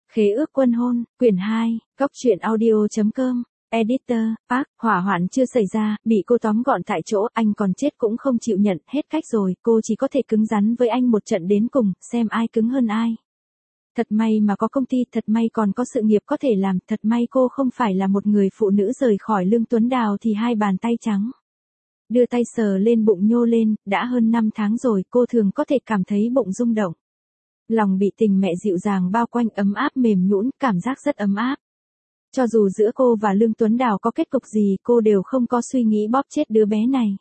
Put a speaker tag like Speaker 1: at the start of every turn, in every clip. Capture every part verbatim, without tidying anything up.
Speaker 1: Khế ước quân hôn, quyển hai, góc truyện audio.com, editor, Park, hỏa hoạn chưa xảy ra, bị cô tóm gọn tại chỗ, anh còn chết cũng không chịu nhận, hết cách rồi, cô chỉ có thể cứng rắn với anh một trận đến cùng, xem ai cứng hơn ai. Thật may mà có công ty, thật may còn có sự nghiệp có thể làm, thật may cô không phải là một người phụ nữ rời khỏi Lương Tuấn Đào thì hai bàn tay trắng. Đưa tay sờ lên bụng nhô lên, đã hơn năm tháng rồi, cô thường có thể cảm thấy bụng rung động. Lòng bị tình mẹ dịu dàng bao quanh, ấm áp mềm nhũn, cảm giác rất ấm áp. Cho dù giữa cô và Lương Tuấn Đào có kết cục gì, cô đều không có suy nghĩ bóp chết đứa bé này.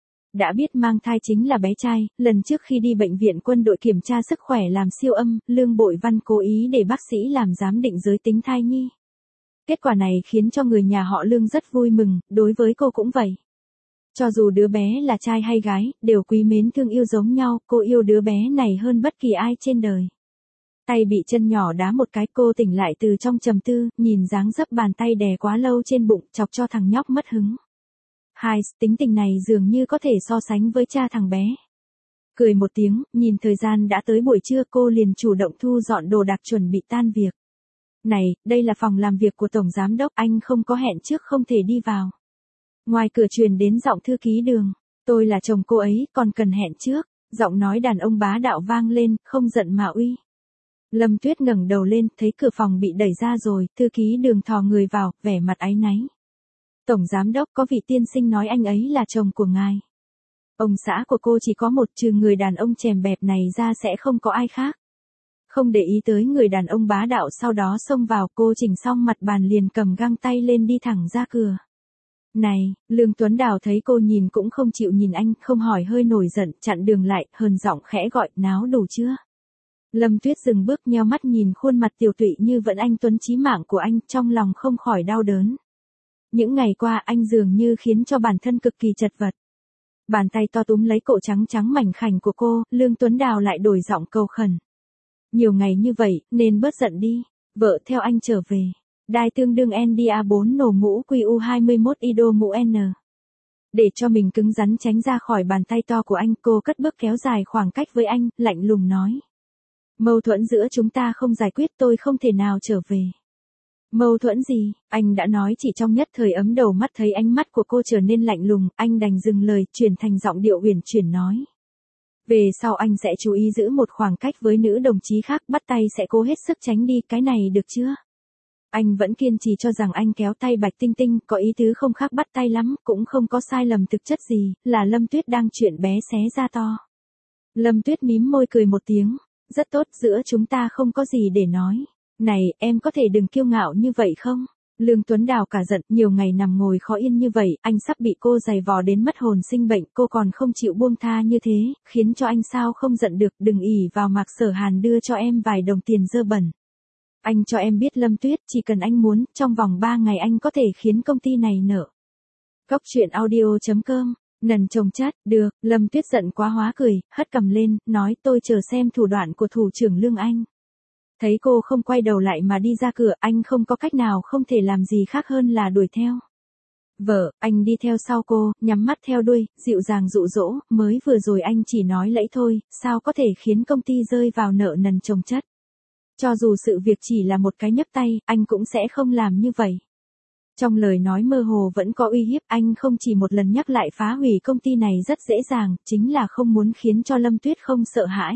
Speaker 1: Đã biết mang thai chính là bé trai, lần trước khi đi bệnh viện quân đội kiểm tra sức khỏe làm siêu âm, Lương Bội Văn cố ý để bác sĩ làm giám định giới tính thai nhi. Kết quả này khiến cho người nhà họ Lương rất vui mừng, đối với cô cũng vậy. Cho dù đứa bé là trai hay gái, đều quý mến thương yêu giống nhau, cô yêu đứa bé này hơn bất kỳ ai trên đời. Tay bị chân nhỏ đá một cái, cô tỉnh lại từ trong trầm tư, nhìn dáng dấp bàn tay đè quá lâu trên bụng, chọc cho thằng nhóc mất hứng. Hai, tính tình này dường như có thể so sánh với cha thằng bé. Cười một tiếng, nhìn thời gian đã tới buổi trưa, cô liền chủ động thu dọn đồ đạc chuẩn bị tan việc. Này, đây là phòng làm việc của Tổng Giám Đốc, anh không có hẹn trước không thể đi vào. Ngoài cửa truyền đến giọng thư ký Đường, tôi là chồng cô ấy, còn cần hẹn trước. Giọng nói đàn ông bá đạo vang lên, không giận mà uy. Lâm Tuyết ngẩng đầu lên, thấy cửa phòng bị đẩy ra rồi, thư ký Đường thò người vào, vẻ mặt áy náy. Tổng Giám Đốc, có vị tiên sinh nói anh ấy là chồng của ngài. Ông xã của cô chỉ có một, trừ người đàn ông chèm bẹp này ra sẽ không có ai khác. Không để ý tới người đàn ông bá đạo sau đó xông vào, cô chỉnh xong mặt bàn liền cầm găng tay lên đi thẳng ra cửa. Này, Lương Tuấn Đào thấy cô nhìn cũng không chịu nhìn anh, không hỏi hơi nổi giận, chặn đường lại, hờn giọng khẽ gọi, náo đủ chưa? Lâm Tuyết dừng bước nheo mắt nhìn khuôn mặt tiều tụy như vẫn anh tuấn chí mạng của anh, trong lòng không khỏi đau đớn. Những ngày qua anh dường như khiến cho bản thân cực kỳ chật vật. Bàn tay to túm lấy cổ trắng trắng mảnh khảnh của cô, Lương Tuấn Đào lại đổi giọng cầu khẩn. Nhiều ngày như vậy, nên bớt giận đi, vợ theo anh trở về. Đai tương đương en đê a bốn nổ mũ quy u hai mươi mốt ido mũ N. Để cho mình cứng rắn tránh ra khỏi bàn tay to của anh, cô cất bước kéo dài khoảng cách với anh, lạnh lùng nói. Mâu thuẫn giữa chúng ta không giải quyết, tôi không thể nào trở về. Mâu thuẫn gì? Anh đã nói chỉ trong nhất thời ấm đầu mắt, thấy ánh mắt của cô trở nên lạnh lùng, anh đành dừng lời, chuyển thành giọng điệu uyển chuyển nói. Về sau anh sẽ chú ý giữ một khoảng cách với nữ đồng chí khác, bắt tay sẽ cố hết sức tránh đi, cái này được chưa? Anh vẫn kiên trì cho rằng anh kéo tay Bạch Tinh Tinh, có ý tứ không khác bắt tay lắm, cũng không có sai lầm thực chất gì, là Lâm Tuyết đang chuyện bé xé ra to. Lâm Tuyết mím môi cười một tiếng, rất tốt, giữa chúng ta không có gì để nói. Này, em có thể đừng kiêu ngạo như vậy không? Lương Tuấn Đào cả giận, nhiều ngày nằm ngồi khó yên như vậy, anh sắp bị cô giày vò đến mất hồn sinh bệnh, cô còn không chịu buông tha như thế, khiến cho anh sao không giận được, đừng ỷ vào Mạc Sở Hàn đưa cho em vài đồng tiền dơ bẩn. Anh cho em biết Lâm Tuyết, chỉ cần anh muốn, trong vòng ba ngày anh có thể khiến công ty này nở. Góc truyện audio.com, nần chồng chát, được, Lâm Tuyết giận quá hóa cười, hất cằm lên, nói tôi chờ xem thủ đoạn của thủ trưởng Lương Anh. Thấy cô không quay đầu lại mà đi ra cửa, anh không có cách nào không thể làm gì khác hơn là đuổi theo. Vợ, anh đi theo sau cô, nhắm mắt theo đuôi, dịu dàng dụ dỗ, mới vừa rồi anh chỉ nói lẫy thôi, sao có thể khiến công ty rơi vào nợ nần chồng chất. Cho dù sự việc chỉ là một cái nhấc tay, anh cũng sẽ không làm như vậy. Trong lời nói mơ hồ vẫn có uy hiếp, anh không chỉ một lần nhắc lại phá hủy công ty này rất dễ dàng, chính là không muốn khiến cho Lâm Tuyết không sợ hãi.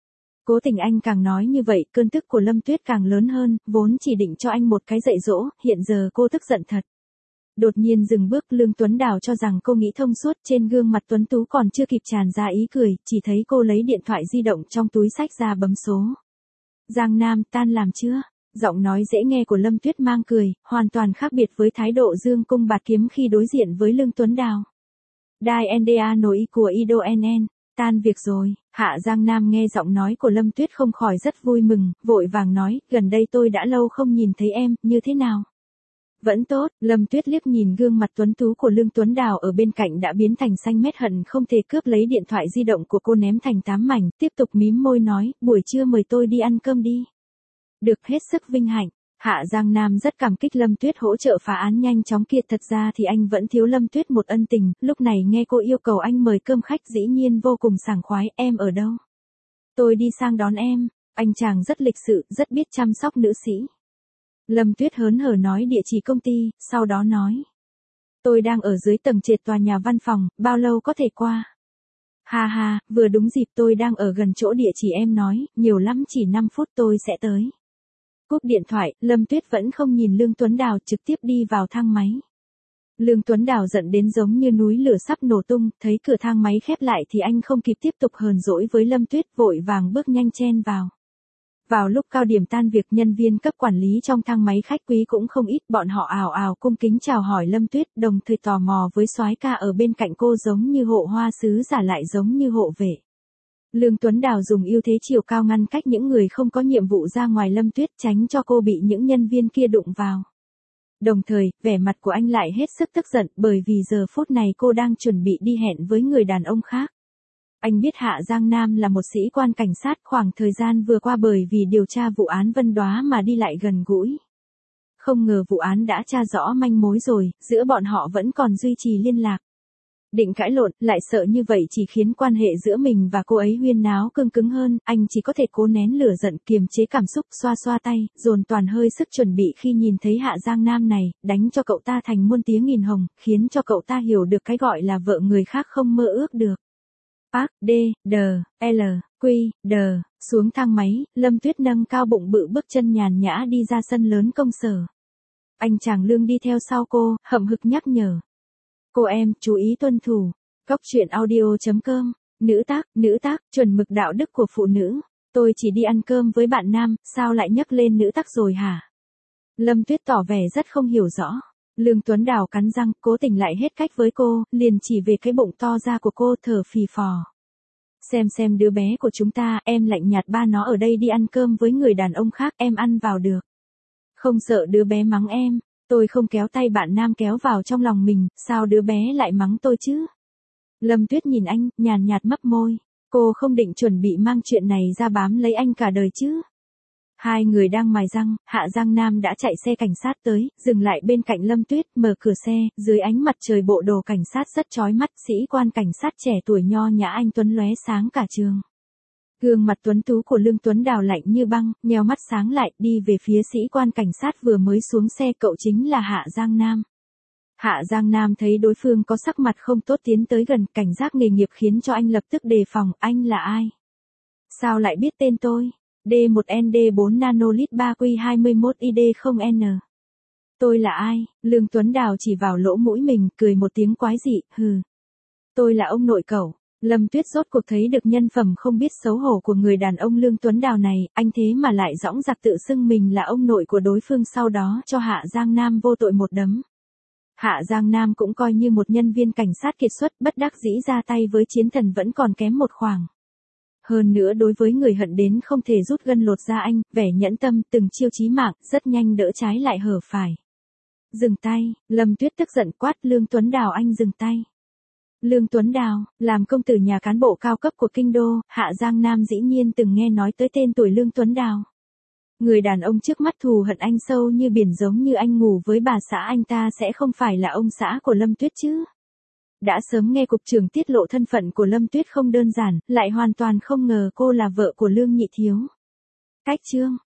Speaker 1: Cố tình anh càng nói như vậy, cơn tức của Lâm Tuyết càng lớn hơn, vốn chỉ định cho anh một cái dạy dỗ, hiện giờ cô tức giận thật. Đột nhiên dừng bước, Lương Tuấn Đào cho rằng cô nghĩ thông suốt, trên gương mặt tuấn tú còn chưa kịp tràn ra ý cười, chỉ thấy cô lấy điện thoại di động trong túi xách ra bấm số. Giang Nam, tan làm chưa? Giọng nói dễ nghe của Lâm Tuyết mang cười, hoàn toàn khác biệt với thái độ dương cung bạt kiếm khi đối diện với Lương Tuấn Đào. Đai en đê a nổi của Ido en en, tan việc rồi. Hạ Giang Nam nghe giọng nói của Lâm Tuyết không khỏi rất vui mừng, vội vàng nói, gần đây tôi đã lâu không nhìn thấy em, như thế nào? Vẫn tốt, Lâm Tuyết liếc nhìn gương mặt tuấn tú của Lương Tuấn Đào ở bên cạnh đã biến thành xanh mét, hận không thể cướp lấy điện thoại di động của cô ném thành tám mảnh, tiếp tục mím môi nói, buổi trưa mời tôi đi ăn cơm đi. Được, hết sức vinh hạnh. Hạ Giang Nam rất cảm kích Lâm Tuyết hỗ trợ phá án nhanh chóng kia, thật ra thì anh vẫn thiếu Lâm Tuyết một ân tình, lúc này nghe cô yêu cầu anh mời cơm khách dĩ nhiên vô cùng sảng khoái, em ở đâu? Tôi đi sang đón em. Anh chàng rất lịch sự, rất biết chăm sóc nữ sĩ. Lâm Tuyết hớn hở nói địa chỉ công ty, sau đó nói. Tôi đang ở dưới tầng trệt tòa nhà văn phòng, bao lâu có thể qua? Ha ha, vừa đúng dịp tôi đang ở gần chỗ địa chỉ em nói, nhiều lắm chỉ năm phút tôi sẽ tới. Cúp điện thoại, Lâm Tuyết vẫn không nhìn Lương Tuấn Đào trực tiếp đi vào thang máy. Lương Tuấn Đào giận đến giống như núi lửa sắp nổ tung, thấy cửa thang máy khép lại thì anh không kịp tiếp tục hờn dỗi với Lâm Tuyết, vội vàng bước nhanh chen vào. Vào lúc cao điểm tan việc, nhân viên cấp quản lý trong thang máy khách quý cũng không ít, bọn họ ào ào cung kính chào hỏi Lâm Tuyết, đồng thời tò mò với soái ca ở bên cạnh cô giống như hộ hoa sứ giả lại giống như hộ vệ. Lương Tuấn Đào dùng ưu thế chiều cao ngăn cách những người không có nhiệm vụ ra ngoài Lâm Tuyết, tránh cho cô bị những nhân viên kia đụng vào. Đồng thời, vẻ mặt của anh lại hết sức tức giận, bởi vì giờ phút này cô đang chuẩn bị đi hẹn với người đàn ông khác. Anh biết Hạ Giang Nam là một sĩ quan cảnh sát, khoảng thời gian vừa qua bởi vì điều tra vụ án Vân Đóa mà đi lại gần gũi. Không ngờ vụ án đã tra rõ manh mối rồi, giữa bọn họ vẫn còn duy trì liên lạc. Định cãi lộn, lại sợ như vậy chỉ khiến quan hệ giữa mình và cô ấy huyên náo cương cứng hơn, anh chỉ có thể cố nén lửa giận, kiềm chế cảm xúc, xoa xoa tay, dồn toàn hơi sức chuẩn bị khi nhìn thấy Hạ Giang Nam này, đánh cho cậu ta thành muôn tiếng nghìn hồng, khiến cho cậu ta hiểu được cái gọi là vợ người khác không mơ ước được. Park, D, D, L, Q, D, xuống thang máy, Lâm Tuyết nâng cao bụng bự bước chân nhàn nhã đi ra sân lớn công sở. Anh chàng Lương đi theo sau cô, hậm hực nhắc nhở. Cô em, chú ý tuân thủ. Cóc truyện audio chấm com, nữ tác, nữ tác, chuẩn mực đạo đức của phụ nữ. Tôi chỉ đi ăn cơm với bạn nam, sao lại nhắc lên nữ tác rồi hả? Lâm Tuyết tỏ vẻ rất không hiểu rõ. Lương Tuấn Đào cắn răng, cố tình lại hết cách với cô, liền chỉ về cái bụng to ra của cô thở phì phò. Xem xem đứa bé của chúng ta, em lạnh nhạt ba nó ở đây đi ăn cơm với người đàn ông khác, em ăn vào được. Không sợ đứa bé mắng em, tôi không kéo tay bạn nam kéo vào trong lòng mình, sao đứa bé lại mắng tôi chứ? Lâm Tuyết nhìn anh, nhàn nhạt mấp môi, cô không định chuẩn bị mang chuyện này ra bám lấy anh cả đời chứ? Hai người đang mài răng, Hạ Giang Nam đã chạy xe cảnh sát tới, dừng lại bên cạnh Lâm Tuyết, mở cửa xe, dưới ánh mặt trời bộ đồ cảnh sát rất chói mắt, sĩ quan cảnh sát trẻ tuổi nho nhã anh tuấn lóe sáng cả trường. Gương mặt tuấn tú của Lương Tuấn Đào lạnh như băng, nheo mắt sáng lại, đi về phía sĩ quan cảnh sát vừa mới xuống xe, cậu chính là Hạ Giang Nam. Hạ Giang Nam thấy đối phương có sắc mặt không tốt tiến tới gần, cảnh giác nghề nghiệp khiến cho anh lập tức đề phòng, anh là ai? Sao lại biết tên tôi? D một N D bốn nanolit ba Q hai mốt I D không N. Tôi là ai? Lương Tuấn Đào chỉ vào lỗ mũi mình, cười một tiếng quái dị, hừ. Tôi là ông nội cậu. Lâm Tuyết rốt cuộc thấy được nhân phẩm không biết xấu hổ của người đàn ông Lương Tuấn Đào này, anh thế mà lại dõng dạc tự xưng mình là ông nội của đối phương, sau đó cho Hạ Giang Nam vô tội một đấm. Hạ Giang Nam cũng coi như một nhân viên cảnh sát kiệt xuất, bất đắc dĩ ra tay với chiến thần vẫn còn kém một khoảng. Hơn nữa đối với người hận đến không thể rút gân lột da anh, vẻ nhẫn tâm, từng chiêu chí mạng, rất nhanh đỡ trái lại hở phải. Dừng tay, Lâm Tuyết tức giận quát Lương Tuấn Đào, anh dừng tay. Lương Tuấn Đào, làm công tử nhà cán bộ cao cấp của kinh đô, Hạ Giang Nam dĩ nhiên từng nghe nói tới tên tuổi Lương Tuấn Đào. Người đàn ông trước mắt thù hận anh sâu như biển, giống như anh ngủ với bà xã anh ta sẽ không phải là ông xã của Lâm Tuyết chứ. Đã sớm nghe cục trưởng tiết lộ thân phận của Lâm Tuyết không đơn giản, lại hoàn toàn không ngờ cô là vợ của Lương Nhị Thiếu. Cách chương